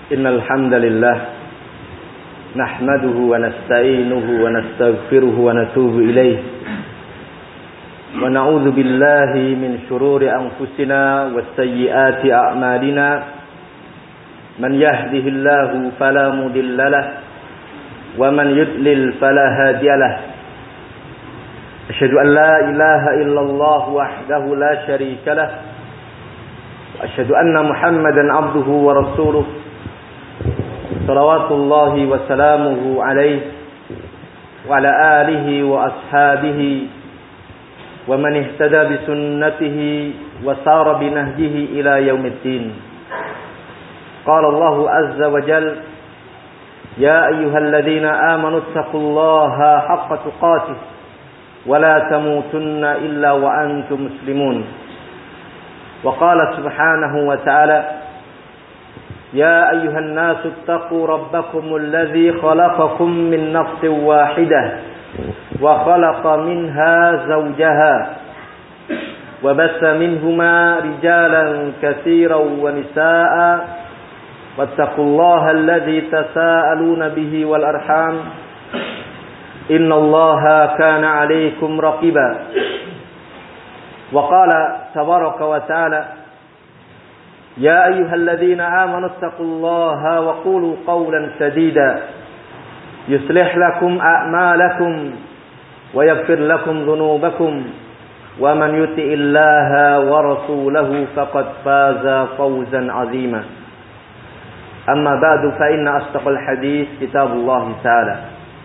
Innal hamdalillah nahmaduhu wa nasta'inuhu wa nastaghfiruhu wa natubu ilayh wa na'udzu billahi min shururi anfusina wa sayyiati a'malina man yahdihillahu fala mudilla lahu wa man yudlil fala hadiya lahu asyhadu an la ilaha illallah wahdahu la syarika lahu wa asyhadu anna muhammadan abduhu wa rasuluh salawatullahi wa salamuhu alaihi wa ala alihi wa ashabihi wa man ihtada bi sunnatihi wa sara bi nahjihi ila yaumiddin. Qala Allahu azza wa jalla ya ayyuhalladzina amanu taqullaha haqqa tuqatih wa la tamutunna illa wa antum muslimun. Wa qala subhanahu wa ta'ala يا أيها الناس اتقوا ربكم الذي خلقكم من نفس واحدة وخلق منها زوجها وبث منهما رجالا كثيرا ونساء واتقوا الله الذي تساءلون به والأرحام إن الله كان عليكم رقيبا. وقال تبارك وتعالى يا أيها الذين آمنوا اتقوا الله وقولوا قولا سديدا يصلح لكم أعمالكم ويغفر لكم ذنوبكم ومن يطع الله ورسوله فقد فاز فوزا عظيما. أما بعد فإن أصدق الحديث كتاب الله تعالى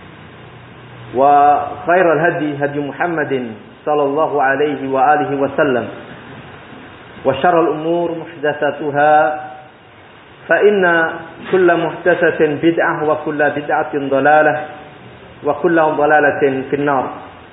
وخير الهدي هدي محمد صلى الله عليه وآله وسلم وشر الأمور محدثاتها فإن كل محدثة بدعة وكل بدعة ضلالة وكل ضلالة في النار.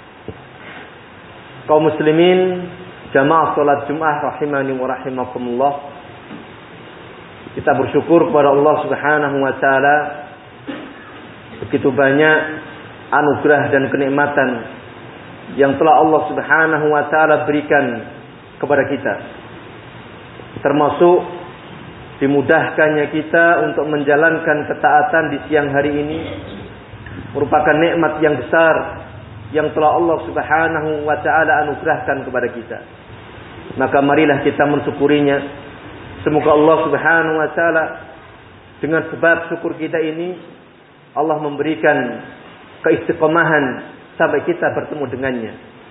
Kaum muslimin jamaah salat Jumat rahimani wa rahimakumullah, kita bersyukur kepada Allah Subhanahu wa taala begitu banyak anugerah dan kenikmatan yang telah Allah Subhanahu wa taala berikan kepada kita, termasuk dimudahkannya kita untuk menjalankan ketaatan di siang hari ini merupakan nikmat yang besar yang telah Allah Subhanahu wa taala anugerahkan kepada kita. Maka marilah kita mensyukurinya. Semoga Allah Subhanahu wa taala dengan sebab syukur kita ini Allah memberikan keistiqomahan sampai kita bertemu dengannya.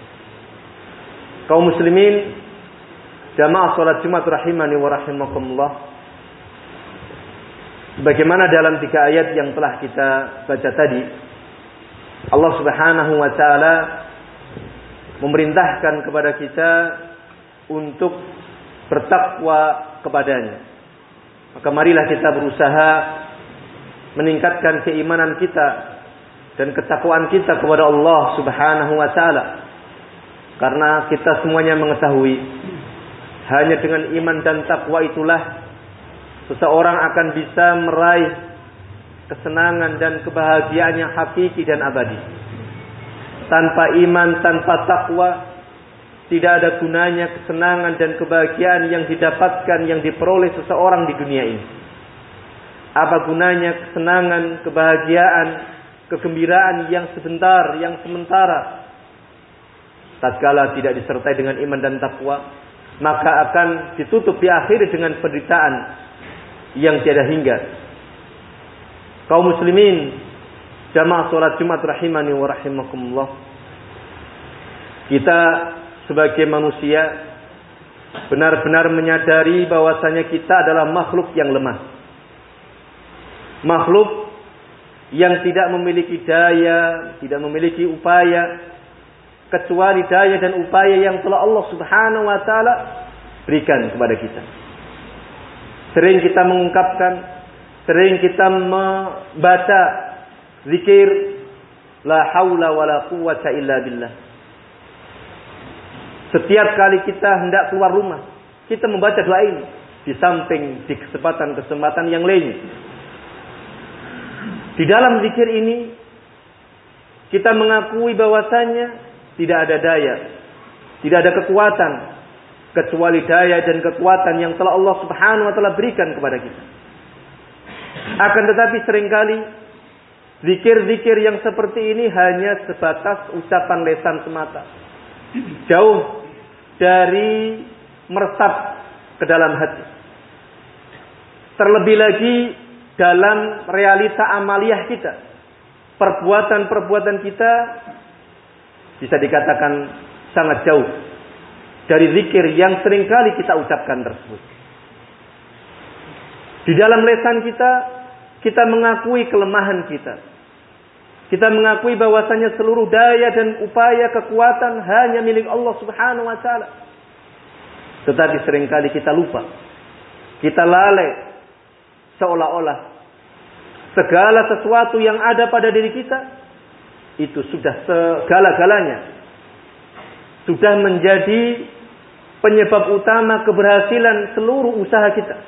Kaum muslimin jamaah salat Jumat rahimani wa rahimakumullah, bagaimana dalam 3 ayat yang telah kita baca tadi, Allah Subhanahu wa taala memerintahkan kepada kita untuk bertakwa kepadanya. Maka marilah kita berusaha meningkatkan keimanan kita dan ketakwaan kita kepada Allah Subhanahu wa taala, karena kita semuanya mengetahui hanya dengan iman dan takwa itulah seseorang akan bisa meraih kesenangan dan kebahagiaan yang hakiki dan abadi. Tanpa iman, tanpa takwa, tidak ada gunanya kesenangan dan kebahagiaan yang didapatkan, yang diperoleh seseorang di dunia ini. Apa gunanya kesenangan, kebahagiaan, kegembiraan yang sebentar, yang sementara, tatkala tidak disertai dengan iman dan takwa, maka akan ditutup diakhiri dengan penderitaan yang tiada hingga. Kaum muslimin jamaah salat Jumat rahimani wa rahimakumullah, kita sebagai manusia benar-benar menyadari bahwasanya kita adalah makhluk yang lemah, makhluk yang tidak memiliki daya, tidak memiliki upaya kecuali daya dan upaya yang telah Allah Subhanahu wa taala berikan kepada kita. Sering kita mengungkapkan, sering kita membaca zikir la haula wala quwwata illa billah. Setiap kali kita hendak keluar rumah, kita membaca doa ini di samping di kesempatan-kesempatan yang lain. Di dalam zikir ini kita mengakui bahwasanya tidak ada daya, tidak ada kekuatan kecuali daya dan kekuatan yang telah Allah Subhanahu wa taala berikan kepada kita. Akan tetapi seringkali zikir-zikir yang seperti ini hanya sebatas ucapan lisan semata. Jauh dari meresap ke dalam hati. Terlebih lagi dalam realita amaliyah kita. Perbuatan-perbuatan kita bisa dikatakan sangat jauh dari zikir yang seringkali kita ucapkan tersebut. Di dalam lisan kita mengakui kelemahan kita. Kita mengakui bahwasanya seluruh daya dan upaya kekuatan hanya milik Allah Subhanahu wa taala. Tetapi seringkali kita lupa. Kita lalai seolah-olah segala sesuatu yang ada pada diri kita itu sudah segala-galanya. Sudah menjadi penyebab utama keberhasilan seluruh usaha kita.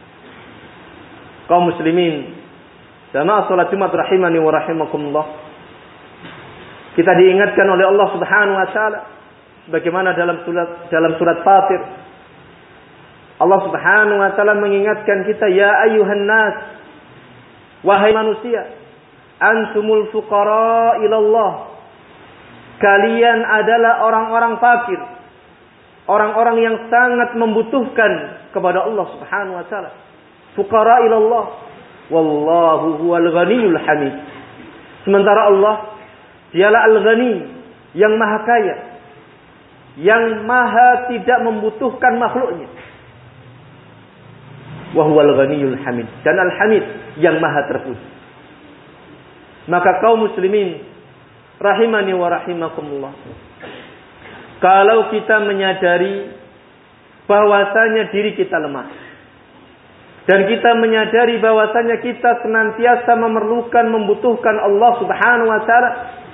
Kaum muslimin, jamaah salat Jumat rahimani wa rahimakumullah. Kita diingatkan oleh Allah Subhanahu wa taala sebagaimana dalam surat Fatir. Allah Subhanahu wa taala mengingatkan kita, ya ayyuhan nas, wahai manusia, antumul fuqara ila Allah. Kalian adalah orang-orang fakir, orang-orang yang sangat membutuhkan kepada Allah Subhanahu wa taala. Fuqara ila Allah, wallahu huwal ghaniyul hamid. Sementara Allah, dialah al-ghani, yang maha kaya, yang maha tidak membutuhkan makhluknya. Wa huwal ghaniyul hamid, dan al-hamid, yang maha terpuji. Maka kaum muslimin rahimani wa rahimakumullah, kalau kita menyadari bahwasanya diri kita lemah, dan kita menyadari bahwasanya kita senantiasa membutuhkan Allah Subhanahu wa taala,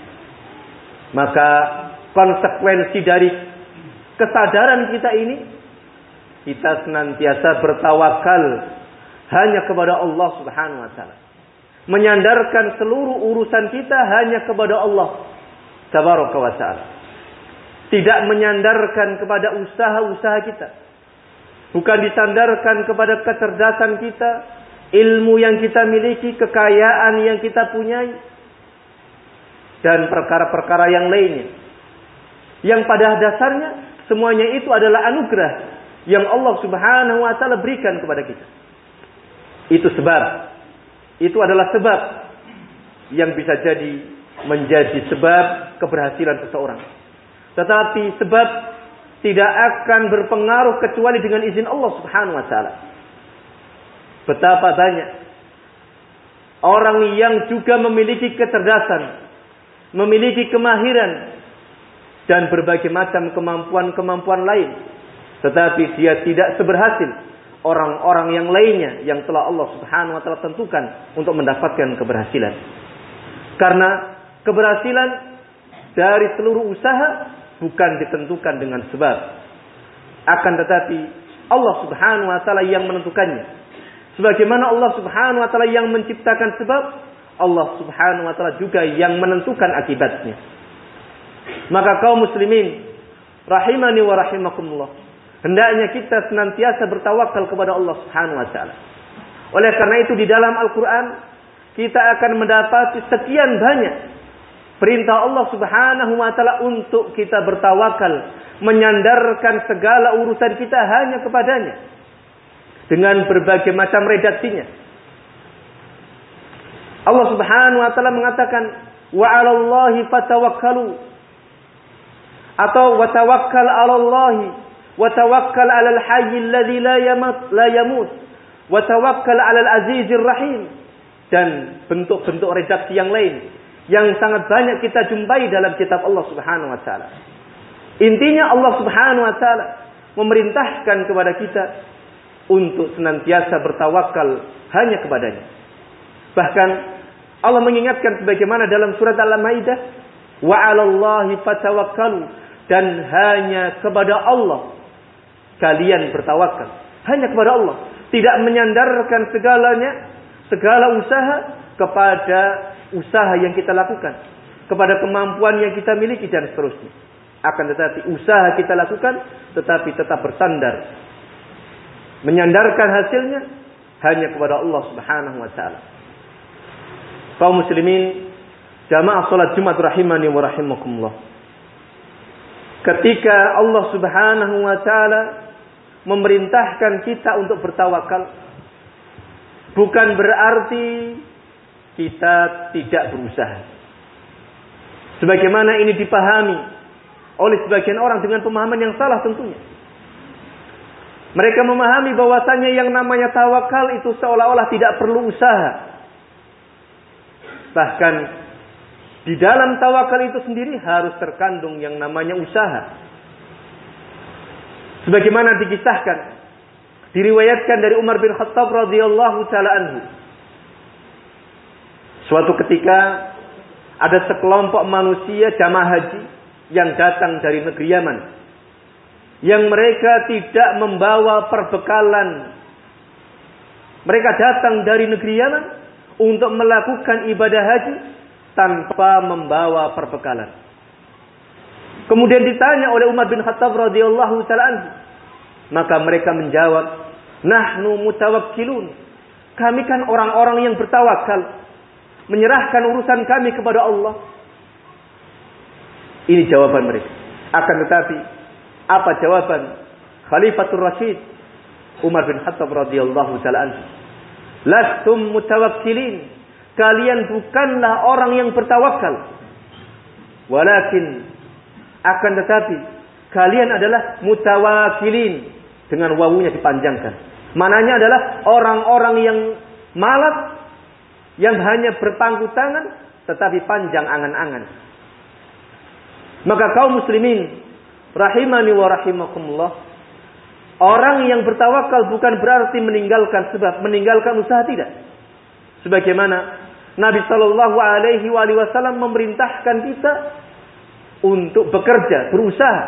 maka konsekuensi dari kesadaran kita ini, kita senantiasa bertawakal hanya kepada Allah Subhanahu wa taala. Menyandarkan seluruh urusan kita hanya kepada Allah Tabaraka wa taala. Tidak menyandarkan kepada usaha-usaha kita. Bukan disandarkan kepada kecerdasan kita, ilmu yang kita miliki, kekayaan yang kita punyai, dan perkara-perkara yang lainnya. Yang pada dasarnya semuanya itu adalah anugerah yang Allah Subhanahu wa taala berikan kepada kita. Itu sebab. Itu adalah sebab yang bisa menjadi sebab keberhasilan seseorang. Tetapi sebab tidak akan berpengaruh kecuali dengan izin Allah Subhanahu wa taala. Betapa banyak orang yang juga memiliki kecerdasan, memiliki kemahiran dan berbagai macam kemampuan-kemampuan lain, tetapi dia tidak seberhasil orang-orang yang lainnya yang telah Allah Subhanahu wa taala tentukan untuk mendapatkan keberhasilan. Karena keberhasilan dari seluruh usaha bukan ditentukan dengan sebab, akan tetapi Allah Subhanahu wa taala yang menentukannya. Sebagaimana Allah Subhanahu wa taala yang menciptakan sebab, Allah Subhanahu wa taala juga yang menentukan akibatnya. Maka kaum muslimin rahimani wa rahimakumullah, hendaknya kita senantiasa bertawakal kepada Allah Subhanahu wa taala. Oleh karena itu di dalam Al-Qur'an kita akan mendapati sekian banyak perintah Allah Subhanahu wa taala untuk kita bertawakal, menyandarkan segala urusan kita hanya kepadanya dengan berbagai macam redaksinya. Allah Subhanahu wa taala mengatakan, wa 'alallahi fatawakkalu, atau wa tawakkal 'alallahi wa tawakkal 'alal hayyil ladzi la yamut wa tawakkal 'alal azizir rahim, dan bentuk-bentuk redaksi yang lain yang sangat banyak kita jumpai dalam kitab Allah Subhanahu wa taala. Intinya Allah Subhanahu wa taala memerintahkan kepada kita untuk senantiasa bertawakal hanya kepadanya. Bahkan Allah mengingatkan sebagaimana dalam surat Al-Maidah, wa 'alallahi fatawakkalu, dan hanya kepada Allah kalian bertawakal. Hanya kepada Allah, tidak menyandarkan segala usaha kepada usaha yang kita lakukan, kepada kemampuan yang kita miliki dan seterusnya. Akan tetapi usaha kita lakukan, tetapi tetap bersandar, menyandarkan hasilnya hanya kepada Allah Subhanahu wa taala. Kaum muslimin, jamaah salat Jumat rahimani wa rahimakumullah. Ketika Allah Subhanahu wa taala memerintahkan kita untuk bertawakal, bukan berarti kita tidak berusaha. Sebagaimana ini dipahami oleh sebagian orang dengan pemahaman yang salah tentunya. Mereka memahami bahwasanya yang namanya tawakal itu seolah-olah tidak perlu usaha. Bahkan di dalam tawakal itu sendiri harus terkandung yang namanya usaha. Sebagaimana dikisahkan, diriwayatkan dari Umar bin Khattab radhiyallahu taala anhu. Suatu ketika ada sekelompok manusia jamaah haji yang datang dari negeri Yaman, yang mereka tidak membawa perbekalan. Mereka datang dari negeri Yaman untuk melakukan ibadah haji tanpa membawa perbekalan. Kemudian ditanya oleh Umar bin Khattab radhiyallahu taala anhu, maka mereka menjawab, "Nahnu mutawakkilun." Kami kan orang-orang yang bertawakal, menyerahkan urusan kami kepada Allah. Ini jawaban mereka. Akan tetapi, apa jawaban Khalifatul Rasyid Umar bin Khattab radhiyallahu taala anhu? "Lastum mutawakkilin." Kalian bukanlah orang yang bertawakal. Walakin, akan tetapi, kalian adalah mutawakilin. Dengan wawunya dipanjangkan. Mananya adalah orang-orang yang malas, yang hanya berpangku tangan, tetapi panjang angan-angan. Maka kaum muslimin, rahimani wa rahimakumullah, orang yang bertawakal bukan berarti meninggalkan sebab, meninggalkan usaha, tidak. Sebagaimana Nabi Shallallahu Alaihi Wasallam memerintahkan kita untuk bekerja, berusaha,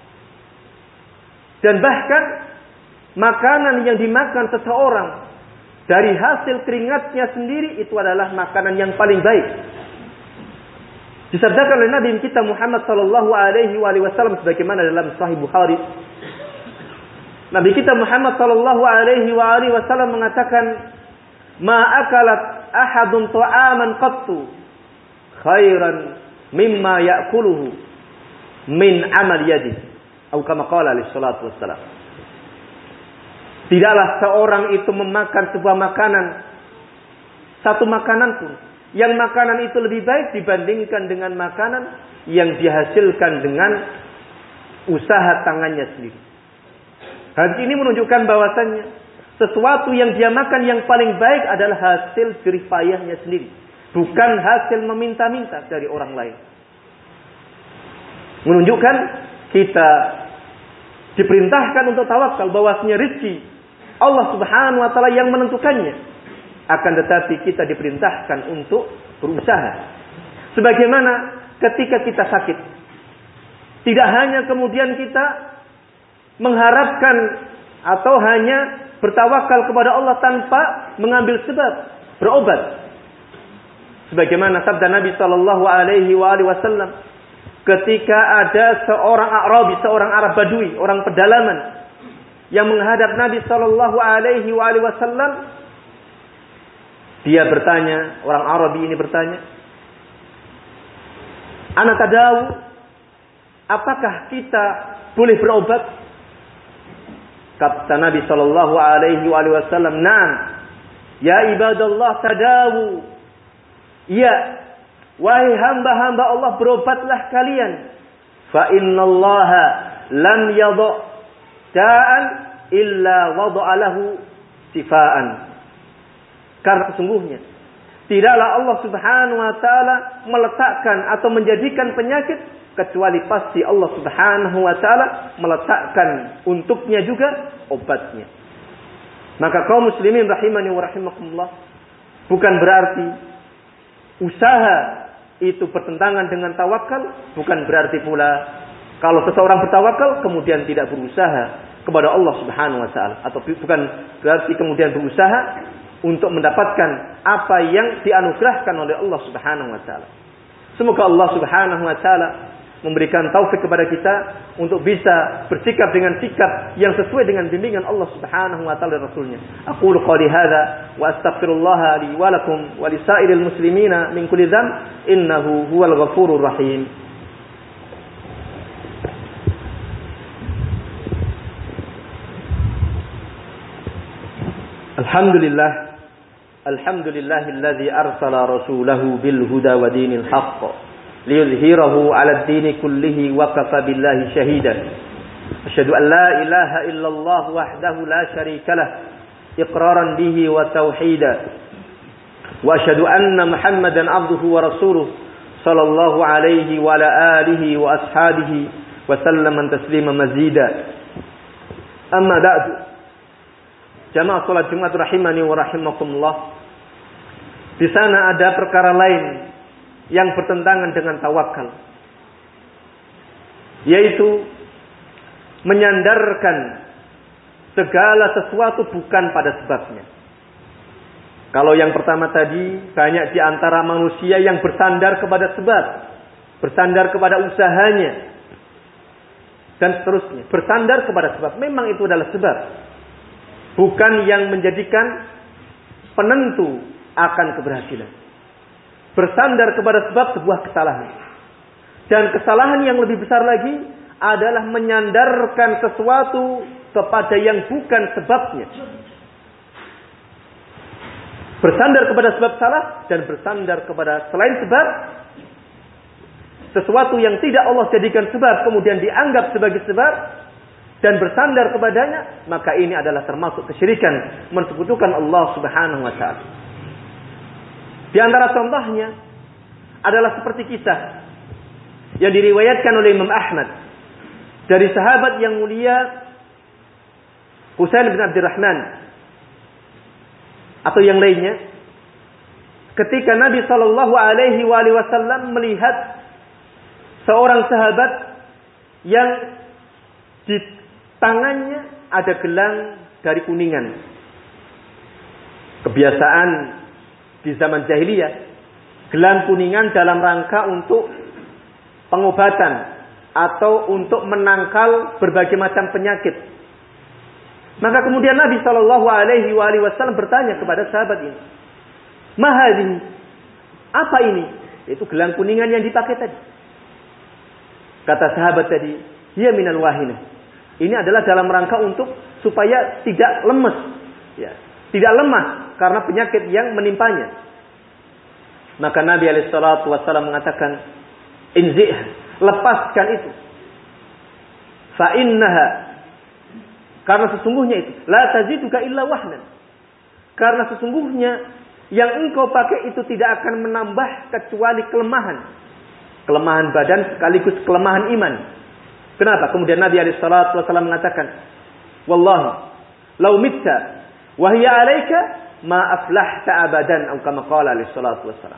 dan bahkan makanan yang dimakan seseorang dari hasil keringatnya sendiri itu adalah makanan yang paling baik. Disabdakan oleh Nabi kita Muhammad Shallallahu Alaihi Wasallam sebagaimana dalam Sahih Bukhari. Nabi kita Muhammad Shallallahu Alaihi Wasallam mengatakan, "Ma akalat ahadun ta'aman qattu khairan mimma ya'kuluhu min amal yadihi." Atau kama qala alaihi salatu wassalam. Tidaklah seorang itu memakan sebuah makanan, satu makanan pun, yang makanan itu lebih baik dibandingkan dengan makanan yang dihasilkan dengan usaha tangannya sendiri. Hadis ini menunjukkan bahwasannya sesuatu yang dia makan yang paling baik adalah hasil jerih payahnya sendiri, bukan hasil meminta-minta dari orang lain. Menunjukkan kita diperintahkan untuk tawakal, bahwasanya rezeki Allah Subhanahu wa taala yang menentukannya. Akan tetapi kita diperintahkan untuk berusaha. Sebagaimana ketika kita sakit, tidak hanya kemudian kita mengharapkan atau hanya bertawakal kepada Allah tanpa mengambil sebab berobat. Sebagaimana sabda Nabi Shallallahu Alaihi Wasallam, ketika ada seorang Arabi, seorang Arab Badui, orang pedalaman, yang menghadap Nabi Shallallahu Alaihi Wasallam, dia bertanya, orang Arabi ini bertanya, "Ana tadawu, apakah kita boleh berobat?" Kata Nabi Shallallahu Alaihi Wasallam, "Naam, ya ibadallah tadawu." Ya, wahai hamba-hamba Allah, berobatlah kalian. Fa innallaha lam yadha da'an illa wada'a lahu sifaan. Karena sesungguhnya tidaklah Allah Subhanahu wa taala meletakkan atau menjadikan penyakit kecuali pasti Allah Subhanahu wa taala meletakkan untuknya juga obatnya. Maka kaum muslimin rahimani wa rahimakumullah, bukan berarti usaha itu bertentangan dengan tawakal, bukan berarti pula kalau seseorang bertawakal kemudian tidak berusaha kepada Allah Subhanahu wa taala, atau bukan berarti kemudian berusaha untuk mendapatkan apa yang dianugerahkan oleh Allah Subhanahu wa taala. Semoga Allah Subhanahu wa taala memberikan taufik kepada kita untuk bisa bersikap dengan sikap yang sesuai dengan bimbingan Allah Subhanahu wa taala dan Rasulnya. Aqulu qouli hadza wa astaghfirullah li wa lakum wa lisairil muslimina min kulli dzamb innahu huwal ghafurur rahim. Alhamdulillahilladzi arsala rasulahu bil huda wa dinil haqq liyudhhirahu 'alad dini kullihi wa kafa billahi shahidan. Asyhadu an la ilaha illallah wahdahu la syarika lah iqraran bihi wa tauhida. Wa asyhadu anna Muhammadan 'abduhu wa rasuluhu sallallahu alaihi wa ala alihi wa ashabihi wa sallama taslima mazida. Amma ba'du. Jamaah salat Jumat rahimani wa rahimakumullah. Di sana ada perkara lain yang bertentangan dengan tawakal, yaitu menyandarkan segala sesuatu bukan pada sebabnya. Kalau yang pertama tadi, banyak di antara manusia yang bersandar kepada sebab, bersandar kepada usahanya, dan seterusnya. Bersandar kepada sebab, memang itu adalah sebab, bukan yang menjadikan penentu akan keberhasilan. Bersandar kepada sebab sebuah kesalahan. Dan kesalahan yang lebih besar lagi adalah menyandarkan sesuatu kepada yang bukan sebabnya. Bersandar kepada sebab salah dan bersandar kepada selain sebab, sesuatu yang tidak Allah jadikan sebab kemudian dianggap sebagai sebab dan bersandar kepadanya, maka ini adalah termasuk kesyirikan, mensekutukan Allah Subhanahu wa taala. Di antara contohnya adalah seperti kisah yang diriwayatkan oleh Imam Ahmad dari sahabat yang mulia Husain bin Abdurrahman atau yang lainnya, ketika Nabi sallallahu alaihi wasallam melihat seorang sahabat yang di tangannya ada gelang dari kuningan. Kebiasaan di zaman jahiliyah, gelang kuningan dalam rangka untuk pengobatan atau untuk menangkal berbagai macam penyakit. Maka kemudian Nabi Shallallahu Alaihi Wasallam bertanya kepada sahabat ini, "Mahadini, apa ini?" Itu gelang kuningan yang dipakai tadi. Kata sahabat tadi, "Hiya minal wahinah." Ini adalah dalam rangka untuk supaya tidak lemes, ya, tidak lemah karena penyakit yang menimpanya. Maka Nabi alaihissalatu wassalam mengatakan, "Inzih, lepaskan itu. Fa innaha, karena sesungguhnya itu la taziduka illa wahnan. Karena sesungguhnya yang engkau pakai itu tidak akan menambah kecuali kelemahan. Kelemahan badan sekaligus kelemahan iman." Kenapa? Kemudian Nabi alaihissalatu wassalam mengatakan, "Wallahi, lau mitta wa hiya 'alaika ma aflahta abadan," atau kama qala alaihissalatu wassalam.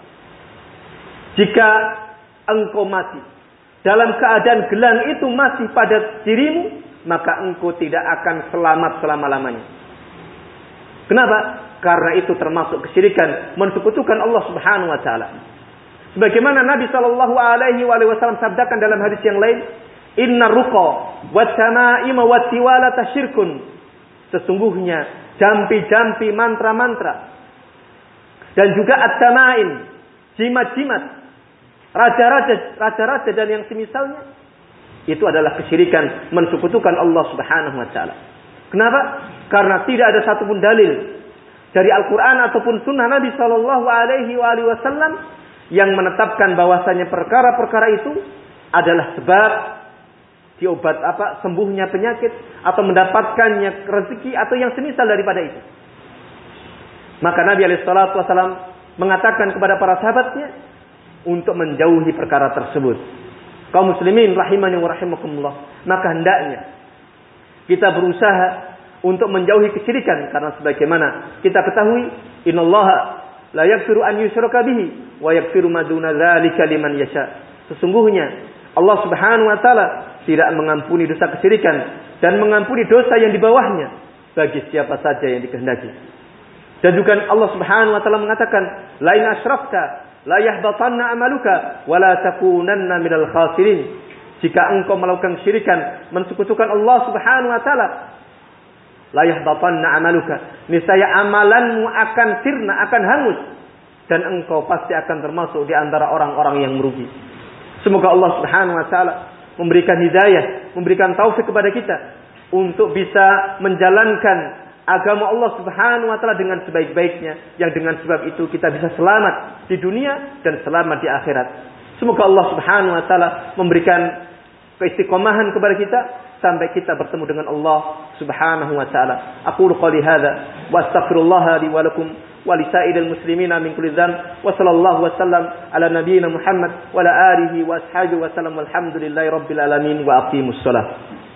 Jika engkau mati dalam keadaan gelang itu masih pada dirimu, maka engkau tidak akan selamat selama-lamanya. Kenapa? Karena itu termasuk kesyirikan, mensekutukan Allah Subhanahu wa taala. Sebagaimana Nabi sallallahu alaihi wasallam sabdakan dalam hadis yang lain, "Inna ruqa wat tamaima wat tiwalata syirkun." Sesungguhnya jampi-jampi, mantra-mantra dan juga at-tamaim, jimat-jimat, raja-raja dan yang semisalnya, itu adalah kesyirikan, mensekutukan Allah Subhanahu wa taala. Kenapa? Karena tidak ada satupun dalil dari Al-Qur'an ataupun sunnah Nabi sallallahu alaihi wasallam yang menetapkan bahwasanya perkara-perkara itu adalah sebab diobat sembuhnya penyakit atau mendapatkannya rezeki atau yang semisal daripada itu. Maka Nabi alaihissalatu wassalam mengatakan kepada para sahabatnya untuk menjauhi perkara tersebut. Kaum muslimin rahimani wa rahimakumullah, maka hendaknya kita berusaha untuk menjauhi kesyirikan, karena sebagaimana kita ketahui, innallaha la yaghfiru an yushraka bihi wa yaghfiru ma duna dzalika liman yasha. Sesungguhnya Allah Subhanahu wa taala tidak mengampuni dosa kesyirikan dan mengampuni dosa yang di bawahnya bagi siapa saja yang dikehendaki. Dan juga Allah Subhanahu wa taala mengatakan, "La in asyrakta la yahbatanna amaluka wa la takunanna minal khasirin." Jika engkau melakukan syirikan, mensekutukan Allah Subhanahu wa taala, la yahbatanna amaluka. Niscaya amalanmu akan sirna, akan hangus, dan engkau pasti akan termasuk di antara orang-orang yang merugi. Semoga Allah Subhanahu wa taala memberikan hidayah, memberikan taufik kepada kita untuk bisa menjalankan agama Allah Subhanahu wa taala dengan sebaik-baiknya, yang dengan sebab itu kita bisa selamat di dunia dan selamat di akhirat. Semoga Allah Subhanahu wa taala memberikan keistiqomahan kepada kita sampai kita bertemu dengan Allah Subhanahu wa taala. Aqulu qouli hadza wa astaghfirullah li wa lakum wa li sa'iril muslimina min kulli dhanb wa sallallahu wa sallam ala nabiyyina Muhammad wa ala alihi wa ashabihi wa sallam walhamdulillahi rabbil alamin wa aqimus shalah.